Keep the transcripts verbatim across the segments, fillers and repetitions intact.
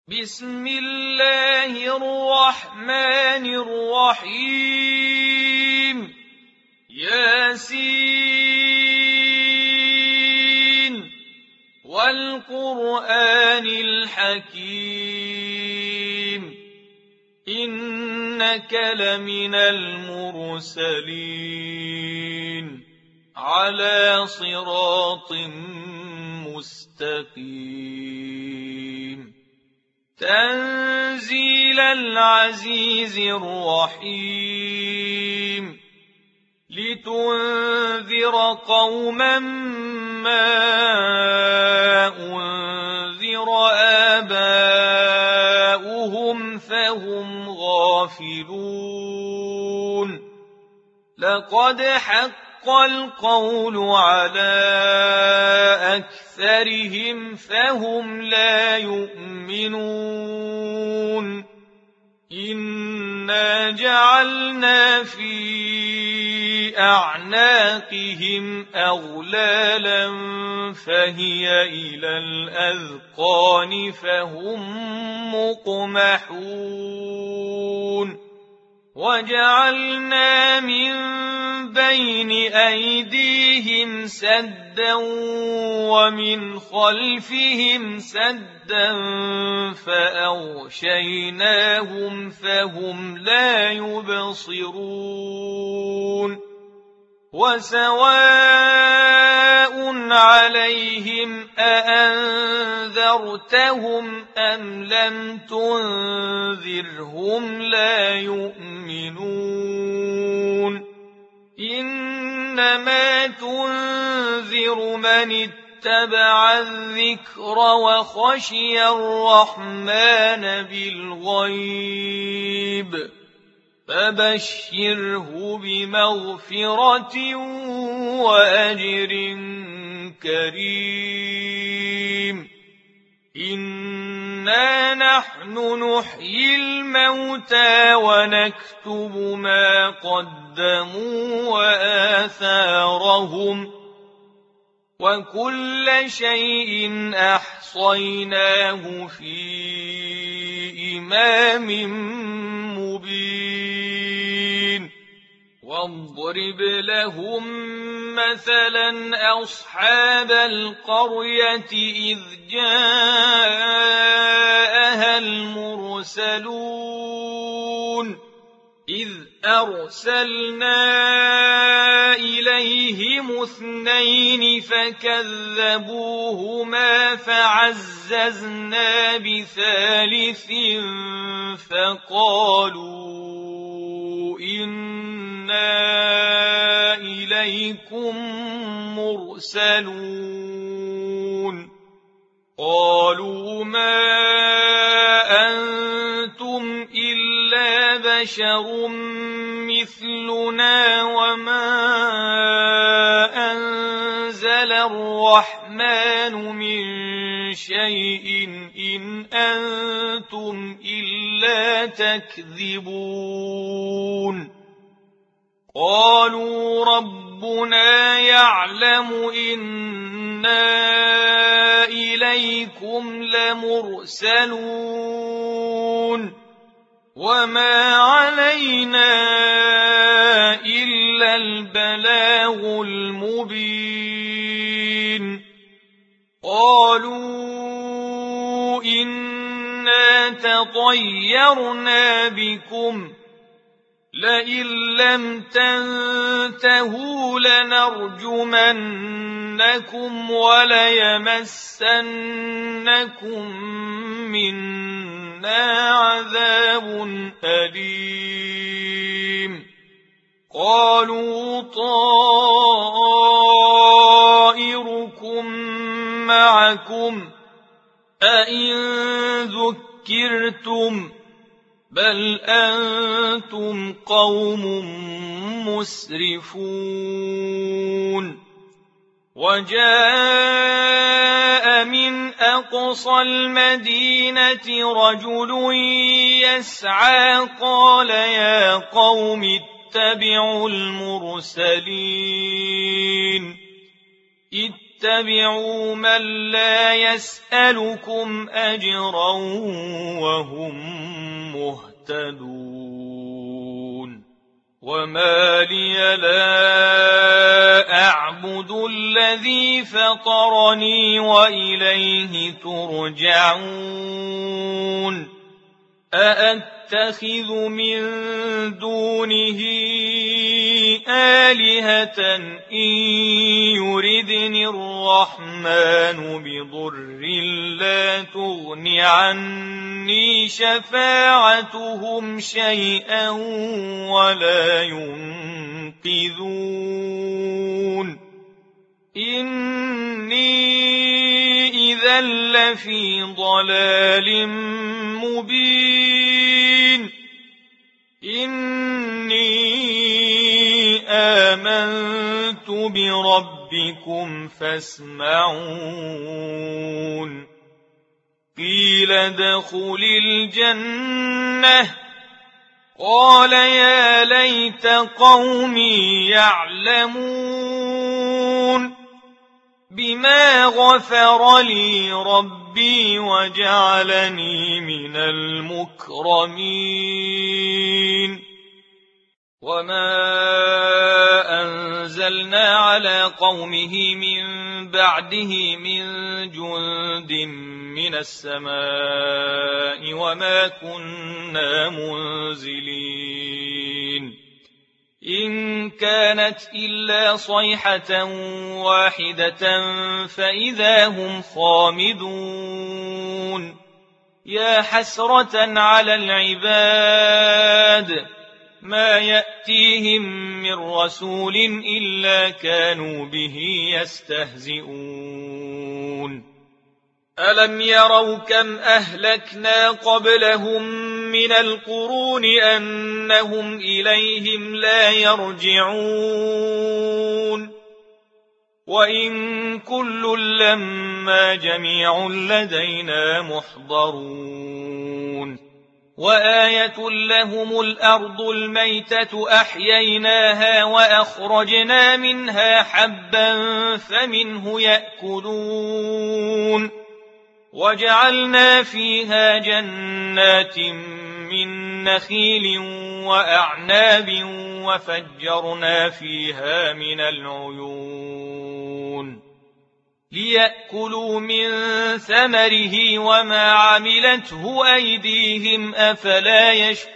بسم الله الرحمن الرحيم ياسين والقرآن الحكيم إنك لمن المرسلين على صراط مستقيم تنزيل العزيز الرحيم لتنذر قوما ما أنذر آباؤهم فهم غافلون لقد حق القول على أكثرهم فهم لا يؤمنون إنا جعلنا في أعناقهم أغلالا فهي إلى الأذقان فهم مقمحون وجعلنا من بين أيديهم سدا ومن خلفهم سدا فأغشيناهم فهم لا يبصرون وسواء عليهم أأنذرتهم أم لم تنذرهم لا يؤمنون إنما تنذر من اتبع الذكر وخشي الرحمن بالغيب فبشره بمغفرة وأجر كريم إنا نحن نحيي الموتى ونكتب ما قدموا وآثارهم وكل شيء أحصيناه في إمام مبين واضرب لهم مثلا أصحاب القرية إذ جاءها المرسلون إذ أرسلنا إليهم اثنين فكذبوهما فعززنا بثالث فقالوا إنا إليكم مرسلون قالوا ما أنتم إلا بشر مثلنا وما أنزل الرحمن من شيء إن أنتم إلا تكذبون قالوا ربنا يعلم إنا إليكم لمرسلون وما علينا إلا البلاغ المبين قالوا إنا تطيرنا بكم لئن لم تنتهوا لنرجمنكم وليمسنكم منا عذاب أليم قالوا طائركم معكم أئن ذكرتم بل أنتم قوم مسرفون وجاء من أقصى المدينة رجل يسعى قال يا قوم اتبعوا المرسلين اتبعوا من لا يسألكم أجرا وهم مهتدون وما لي لا أعبد الذي فطرني وإليه ترجعون أأتخذ من دونه آلهة إن يردني الرحمن بضر لا تغن عني شفاعتهم شيئا ولا ينقذون إني إذا لفي ضلال مبين إني آمنت بربكم فاسمعون قيل ادخل الجنة قال يا ليت قومي يعلمون بما غفر لي ربي وجعلني من المكرمين وما أنزلنا على قومه من بعده من جند من السماء وما كنا منزلين إن كانت إلا صيحة واحدة فإذا هم خامدون يا حسرة على العباد ما يأتيهم من رسول إلا كانوا به يستهزئون ألم يروا كم أهلكنا قبلهم من القرون أنهم إليهم لا يرجعون وإن كل لما جميع لدينا محضرون وآية لهم الأرض الميتة أحييناها وأخرجنا منها حبا فمنه يأكلون وجعلنا فيها جنات من نخيل وأعناب وفجرنا فيها من العيون ليأكلوا من ثمره وما عملته أيديهم أفلا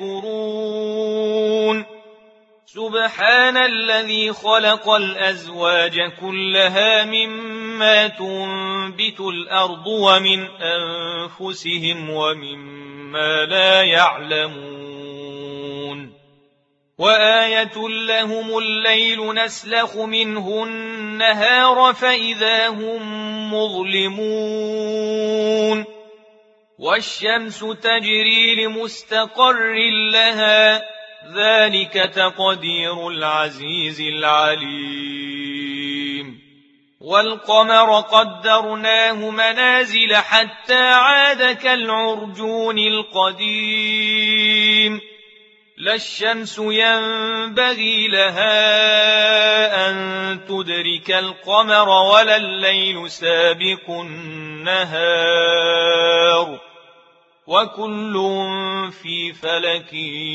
يشكرون سبحان الذي خلق الأزواج كلها مما تنبت الأرض ومن أنفسهم ومما لا يعلمون وآية لهم الليل نسلخ منه النهار فإذا هم مظلمون والشمس تجري لمستقر لها ذلك تقدير العزيز العليم والقمر قدرناه منازل حتى عاد كالعرجون القديم لا الشمس ينبغي لها أن تدرك القمر ولا الليل سابق النهار وكل في فلك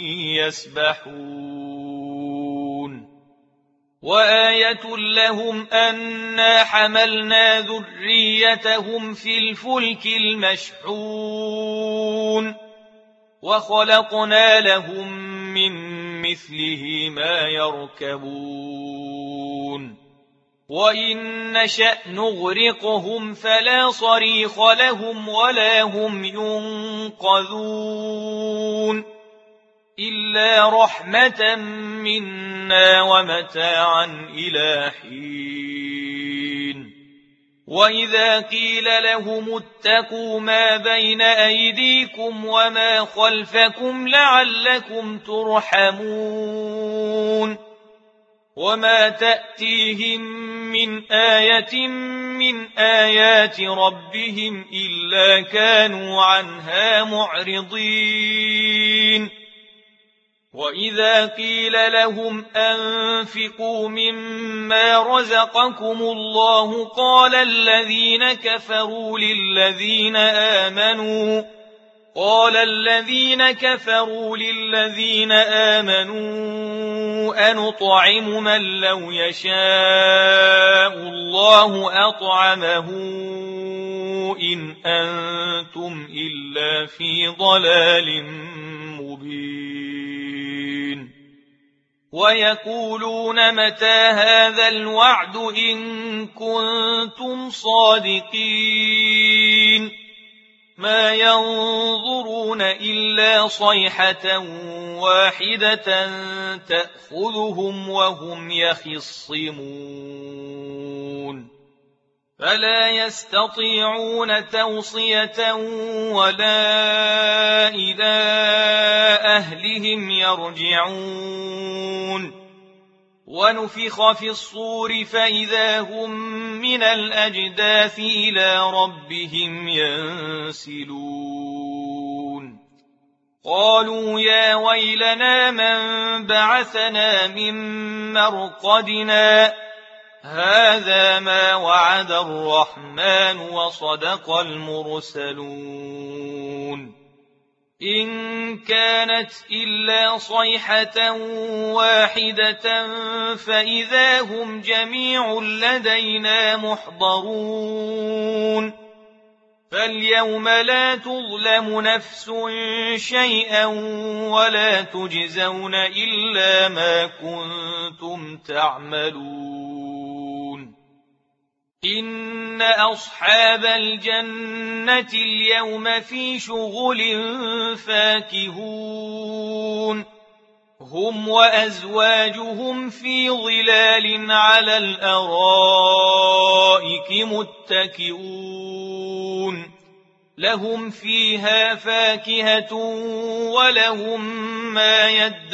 يسبحون وآية لهم أنا حملنا ذريتهم في الفلك المشحون وخلقنا لهم من مثله ما يركبون وإن نشأ نغرقهم فلا صريخ لهم ولا هم ينقذون إلا رحمة منا ومتاعا إلى حين وإذا قيل لهم اتقوا ما بين أيديكم وما خلفكم لعلكم ترحمون وما تأتيهم من آية من آيات ربهم إلا كانوا عنها معرضين وإذا قيل لهم أنفقوا مما رزقكم الله قال الذين كفروا للذين آمنوا قال الذين كفروا للذين آمنوا أنطعم من لو يشاء الله أطعمه إن أنتم إلا في ضلال مبين ويقولون متى هذا الوعد إن كنتم صادقين ما ينظرون إلا صيحة واحدة تأخذهم وهم يخصمون فلا يستطيعون توصية ولا إلى أهلهم يرجعون ونفخ في الصور فإذا هم من الأجداث إلى ربهم ينسلون قالوا يا ويلنا من بعثنا من مرقدنا هذا ما وعد الرحمن وصدق المرسلون إن كانت إلا صيحة واحدة فإذا هم جميع لدينا محضرون فاليوم لا تظلم نفس شيئا ولا تجزون إلا ما كنتم تعملون إن أصحاب الجنة اليوم في شغل فاكهون هم وأزواجهم في ظلال على الأرائك متكئون لهم فيها فاكهة ولهم ما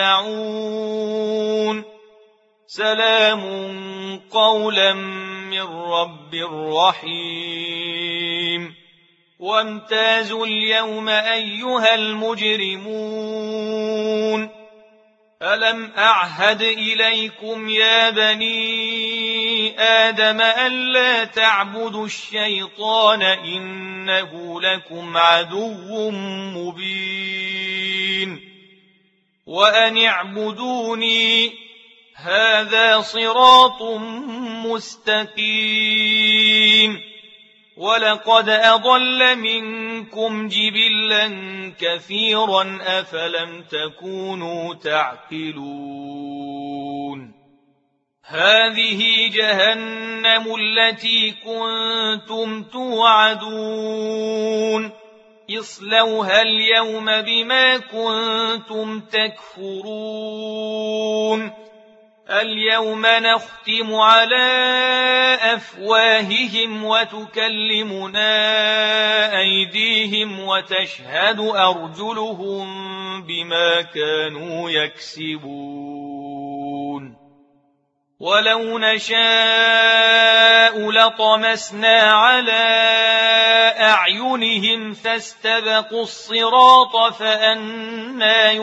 يدعون سلام قولا من رب رحيم وامتازوا اليوم أيها المجرمون ألم أعهد إليكم يا بني آدم ألا تعبدوا الشيطان إنه لكم عدو مبين وأن اعبدوني هذا صراط مستقيم ولقد أضل منكم جبلا كثيرا أفلم تكونوا تعقلون هذه جهنم التي كنتم توعدون اصلوها اليوم بما كنتم تكفرون اليوم نختم على أفواههم وتكلمنا أيديهم وتشهد أرجلهم بما كانوا يكسبون ولو نشاء لطمسنا على أعينهم فاستبقوا الصراط فأنى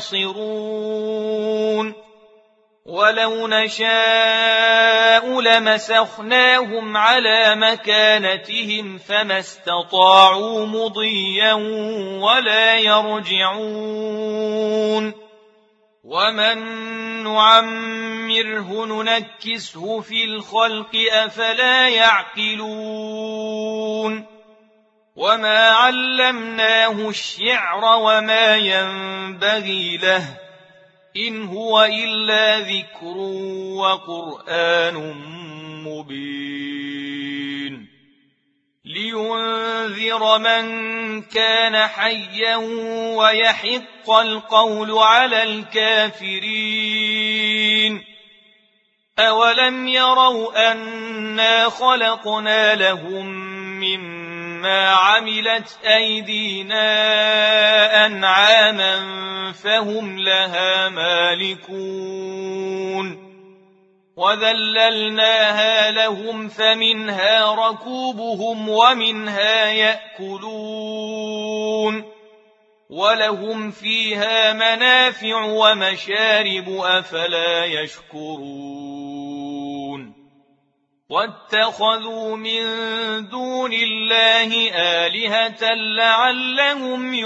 يبصرون ولو نشاء لمسخناهم على مكانتهم فما استطاعوا مضيا ولا يرجعون ومن نعمره ننكسه في الخلق أفلا يعقلون وما علمناه الشعر وما ينبغي له إن هو إلا ذكر وقرآن مبين لينذر من كان حيا ويحق القول على الكافرين أولم يروا أنا خلقنا لهم مما عملت أيدينا أنعاما فهم لها مالكون وذللناها لهم فمنها ركوبهم ومنها يأكلون ولهم فيها منافع ومشارب أفلا يشكرون واتخذوا من دون الله آلهة لعلهم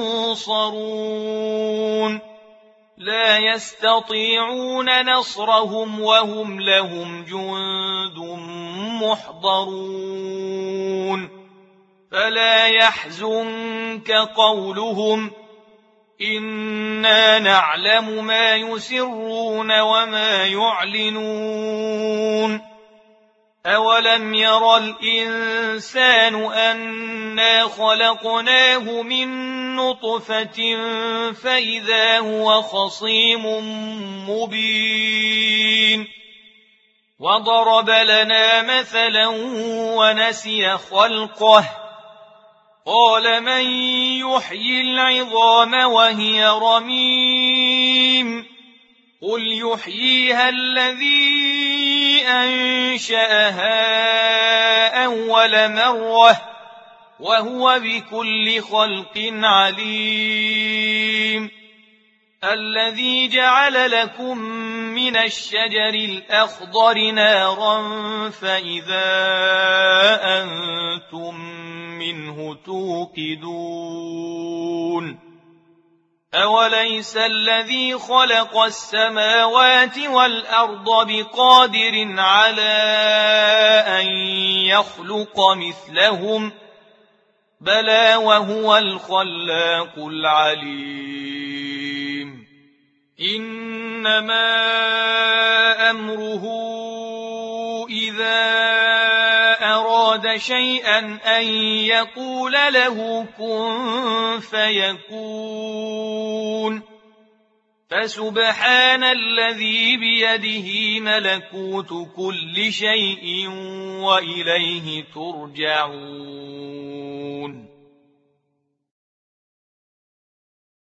ينصرون لا يستطيعون نصرهم وهم لهم جند محضرون فلا يحزنك قولهم إنا نعلم ما يسرون وما يعلنون أولم ير الإنسان أنا خلقناه من نطفة فإذا هو خصيم مبين وضرب لنا مثلا ونسي خلقه قال من يحيي العظام وهي رميم قل يحييها الذي أنشأها أول مرة وهو بكل خلق عليم الذي جعل لكم من الشجر الأخضر نارا فإذا أنتم منه توقدون أوليس الذي خلق السماوات والأرض بقادر على أن يخلق مثلهم بلى وهو الخلاق العليم إنما أمره إذا أراد شيئا أن يقول له كن فيكون فسبحان الذي بيده ملكوت كل شيء وإليه ترجعون